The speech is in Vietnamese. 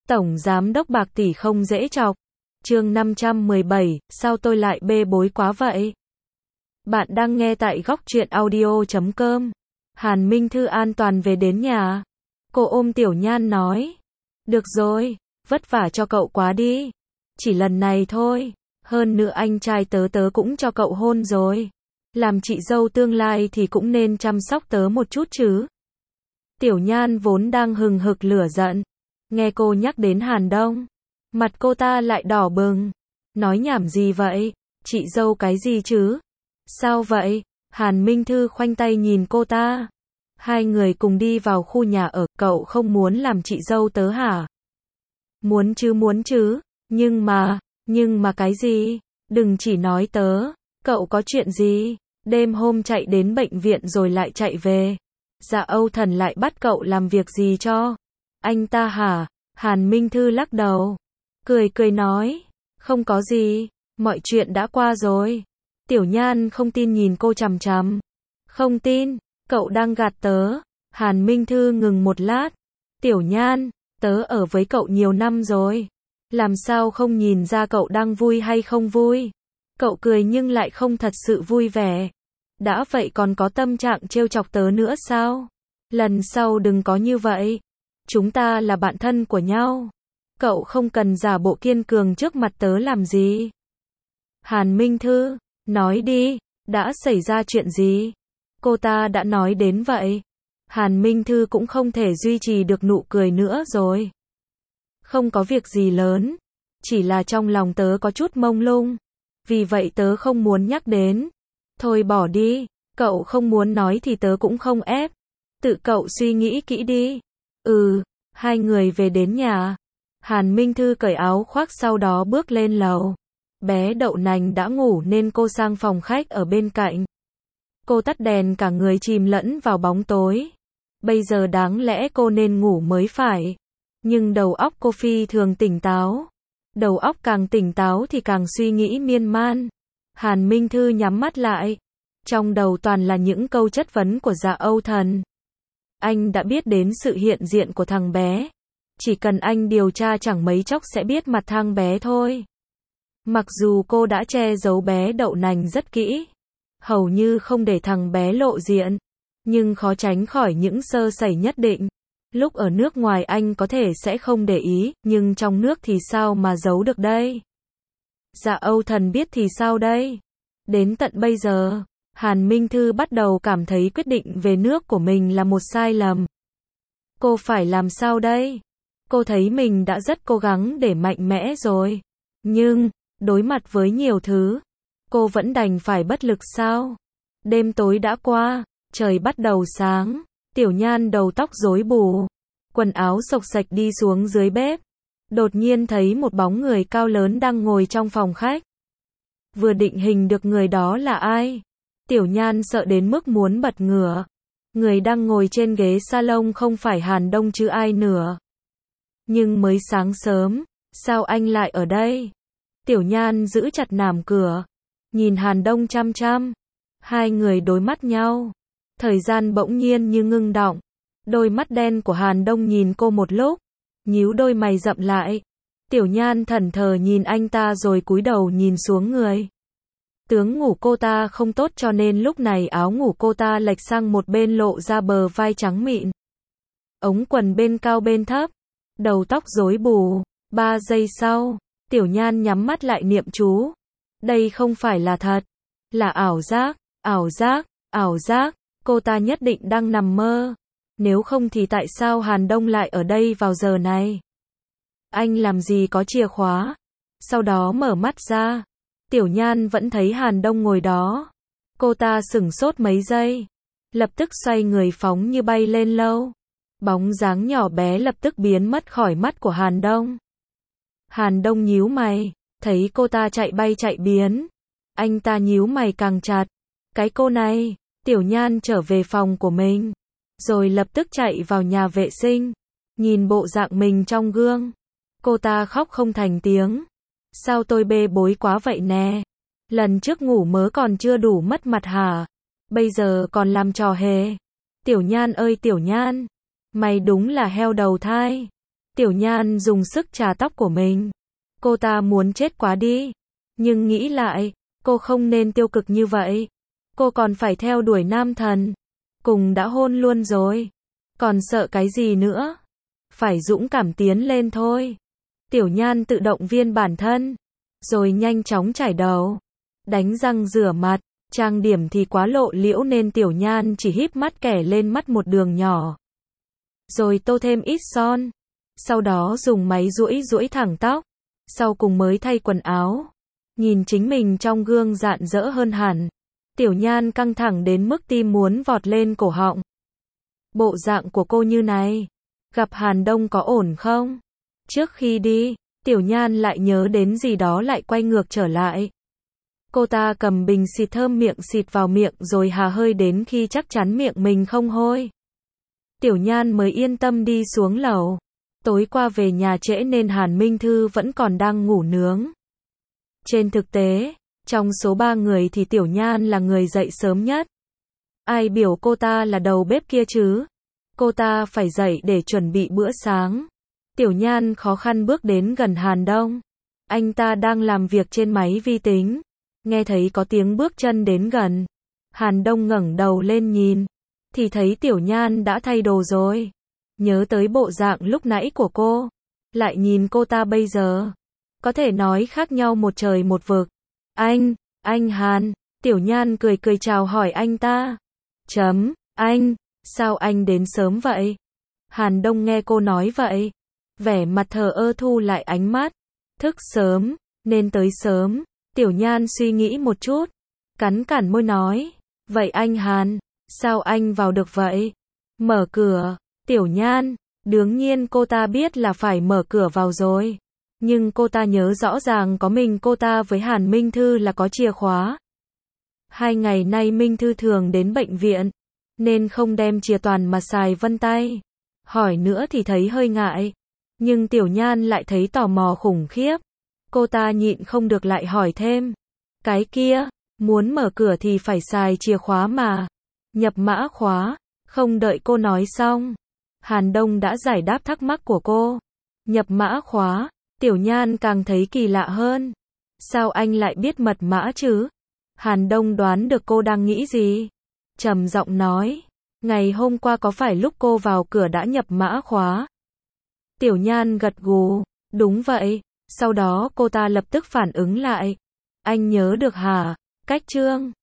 Tổng giám đốc Bạc tỷ không dễ chọc. Chương 517, sao tôi lại bê bối quá vậy? Bạn đang nghe tại góc truyện audio.com. Hàn Minh Thư an toàn về đến nhà. Cô ôm Tiểu Nhan nói. Được rồi, vất vả cho cậu quá đi. Chỉ lần này thôi. Hơn nữa anh trai tớ cũng cho cậu hôn rồi. Làm chị dâu tương lai thì cũng nên chăm sóc tớ một chút chứ. Tiểu Nhan vốn đang hừng hực lửa giận. Nghe cô nhắc đến Hàn Đông, mặt cô ta lại đỏ bừng. Nói nhảm gì vậy? Chị dâu cái gì chứ? Sao vậy? Hàn Minh Thư khoanh tay nhìn cô ta. Hai người cùng đi vào khu nhà ở, cậu không muốn làm chị dâu tớ hả? Muốn chứ, nhưng mà cái gì? Đừng chỉ nói tớ, cậu có chuyện gì? Đêm hôm chạy đến bệnh viện rồi lại chạy về. Dạ Âu Thần lại bắt cậu làm việc gì cho? Anh ta hả? Hàn Minh Thư lắc đầu. Cười nói. Không có gì. Mọi chuyện đã qua rồi. Tiểu Nhan không tin nhìn cô chằm chằm. Không tin. Cậu đang gạt tớ. Hàn Minh Thư ngừng một lát. Tiểu Nhan, tớ ở với cậu nhiều năm rồi. Làm sao không nhìn ra cậu đang vui hay không vui? Cậu cười nhưng lại không thật sự vui vẻ. Đã vậy còn có tâm trạng trêu chọc tớ nữa sao? Lần sau đừng có như vậy. Chúng ta là bạn thân của nhau. Cậu không cần giả bộ kiên cường trước mặt tớ làm gì. Hàn Minh Thư, nói đi, đã xảy ra chuyện gì? Cô ta đã nói đến vậy. Hàn Minh Thư cũng không thể duy trì được nụ cười nữa rồi. Không có việc gì lớn. Chỉ là trong lòng tớ có chút mông lung. Vì vậy tớ không muốn nhắc đến. Thôi bỏ đi. Cậu không muốn nói thì tớ cũng không ép. Tự cậu suy nghĩ kỹ đi. Hai người về đến nhà. Hàn Minh Thư cởi áo khoác sau đó bước lên lầu. Bé Đậu Nành đã ngủ nên cô sang phòng khách ở bên cạnh. Cô tắt đèn cả người chìm lẫn vào bóng tối. Bây giờ đáng lẽ cô nên ngủ mới phải. Nhưng đầu óc cô phi thường tỉnh táo. Đầu óc càng tỉnh táo thì càng suy nghĩ miên man. Hàn Minh Thư nhắm mắt lại. Trong đầu toàn là những câu chất vấn của Dạ Âu Thần. Anh đã biết đến sự hiện diện của thằng bé. Chỉ cần anh điều tra chẳng mấy chốc sẽ biết mặt thằng bé thôi. Mặc dù cô đã che giấu bé Đậu Nành rất kỹ. Hầu như không để thằng bé lộ diện. Nhưng khó tránh khỏi những sơ sẩy nhất định. Lúc ở nước ngoài anh có thể sẽ không để ý, nhưng trong nước thì sao mà giấu được đây? Dạ Âu Thần biết thì sao đây? Đến tận bây giờ, Hàn Minh Thư bắt đầu cảm thấy quyết định về nước của mình là một sai lầm. Cô phải làm sao đây? Cô thấy mình đã rất cố gắng để mạnh mẽ rồi. Nhưng, đối mặt với nhiều thứ, cô vẫn đành phải bất lực sao? Đêm tối đã qua, trời bắt đầu sáng. Tiểu Nhan đầu tóc rối bù, quần áo xộc xạch đi xuống dưới bếp. Đột nhiên thấy một bóng người cao lớn đang ngồi trong phòng khách. Vừa định hình được người đó là ai, Tiểu Nhan sợ đến mức muốn bật ngửa. Người đang ngồi trên ghế salon không phải Hàn Đông chứ ai nữa. Nhưng mới sáng sớm, sao anh lại ở đây? Tiểu Nhan giữ chặt nàm cửa, nhìn Hàn Đông chăm chăm. Hai người đối mắt nhau. Thời gian bỗng nhiên như ngưng đọng. Đôi mắt đen của Hàn Đông nhìn cô một lúc, nhíu đôi mày rậm lại. Tiểu Nhan thẫn thờ nhìn anh ta rồi cúi đầu nhìn xuống người. Tướng ngủ cô ta không tốt cho nên lúc này áo ngủ cô ta lệch sang một bên lộ ra bờ vai trắng mịn. Ống quần bên cao bên thấp, đầu tóc rối bù. 3 giây sau, Tiểu Nhan nhắm mắt lại niệm chú. Đây không phải là thật, là ảo giác. Cô ta nhất định đang nằm mơ. Nếu không thì tại sao Hàn Đông lại ở đây vào giờ này? Anh làm gì có chìa khóa? Sau đó mở mắt ra. Tiểu Nhan vẫn thấy Hàn Đông ngồi đó. Cô ta sửng sốt mấy giây. Lập tức xoay người phóng như bay lên lâu. Bóng dáng nhỏ bé lập tức biến mất khỏi mắt của Hàn Đông. Hàn Đông nhíu mày. Thấy cô ta chạy bay chạy biến. Anh ta nhíu mày càng chặt. Cái cô này. Tiểu Nhan trở về phòng của mình. Rồi lập tức chạy vào nhà vệ sinh. Nhìn bộ dạng mình trong gương. Cô ta khóc không thành tiếng. Sao tôi bê bối quá vậy nè? Lần trước ngủ mớ còn chưa đủ mất mặt hả? Bây giờ còn làm trò hề. Tiểu Nhan ơi Tiểu Nhan. Mày đúng là heo đầu thai. Tiểu Nhan dùng sức chà tóc của mình. Cô ta muốn chết quá đi. Nhưng nghĩ lại, cô không nên tiêu cực như vậy. Cô còn phải theo đuổi nam thần. Cùng đã hôn luôn rồi. Còn sợ cái gì nữa? Phải dũng cảm tiến lên thôi. Tiểu Nhan tự động viên bản thân. Rồi nhanh chóng chải đầu. Đánh răng rửa mặt. Trang điểm thì quá lộ liễu nên Tiểu Nhan chỉ híp mắt kẻ lên mắt một đường nhỏ. Rồi tô thêm ít son. Sau đó dùng máy duỗi thẳng tóc. Sau cùng mới thay quần áo. Nhìn chính mình trong gương rạng rỡ hơn hẳn. Tiểu Nhan căng thẳng đến mức tim muốn vọt lên cổ họng. Bộ dạng của cô như này. Gặp Hàn Đông có ổn không? Trước khi đi, Tiểu Nhan lại nhớ đến gì đó lại quay ngược trở lại. Cô ta cầm bình xịt thơm miệng xịt vào miệng rồi hà hơi đến khi chắc chắn miệng mình không hôi. Tiểu Nhan mới yên tâm đi xuống lầu. Tối qua về nhà trễ nên Hàn Minh Thư vẫn còn đang ngủ nướng. Trên thực tế, trong số 3 người thì Tiểu Nhan là người dậy sớm nhất. Ai biểu cô ta là đầu bếp kia chứ? Cô ta phải dậy để chuẩn bị bữa sáng. Tiểu Nhan khó khăn bước đến gần Hàn Đông. Anh ta đang làm việc trên máy vi tính. Nghe thấy có tiếng bước chân đến gần. Hàn Đông ngẩng đầu lên nhìn. Thì thấy Tiểu Nhan đã thay đồ rồi. Nhớ tới bộ dạng lúc nãy của cô. Lại nhìn cô ta bây giờ. Có thể nói khác nhau một trời một vực. Anh Hàn. Tiểu Nhan cười cười chào hỏi anh ta. Anh, sao anh đến sớm vậy? Hàn Đông nghe cô nói vậy. Vẻ mặt thờ ơ thu lại ánh mắt. Thức sớm, nên tới sớm. Tiểu Nhan suy nghĩ một chút. Cắn cản môi nói. Vậy anh Hàn, sao anh vào được vậy? Mở cửa. Tiểu Nhan, đương nhiên cô ta biết là phải mở cửa vào rồi. Nhưng cô ta nhớ rõ ràng có mình cô ta với Hàn Minh Thư là có chìa khóa. 2 ngày nay Minh Thư thường đến bệnh viện, nên không đem chìa toàn mà xài vân tay. Hỏi nữa thì thấy hơi ngại. Nhưng Tiểu Nhan lại thấy tò mò khủng khiếp. Cô ta nhịn không được lại hỏi thêm. Cái kia, muốn mở cửa thì phải xài chìa khóa mà. Nhập mã khóa. Không đợi cô nói xong. Hàn Đông đã giải đáp thắc mắc của cô. Nhập mã khóa. Tiểu Nhan càng thấy kỳ lạ hơn. Sao anh lại biết mật mã chứ? Hàn Đông đoán được cô đang nghĩ gì. Trầm giọng nói. Ngày hôm qua có phải lúc cô vào cửa đã nhập mã khóa? Tiểu Nhan gật gù. Đúng vậy. Sau đó cô ta lập tức phản ứng lại. Anh nhớ được hả? Cách Trương.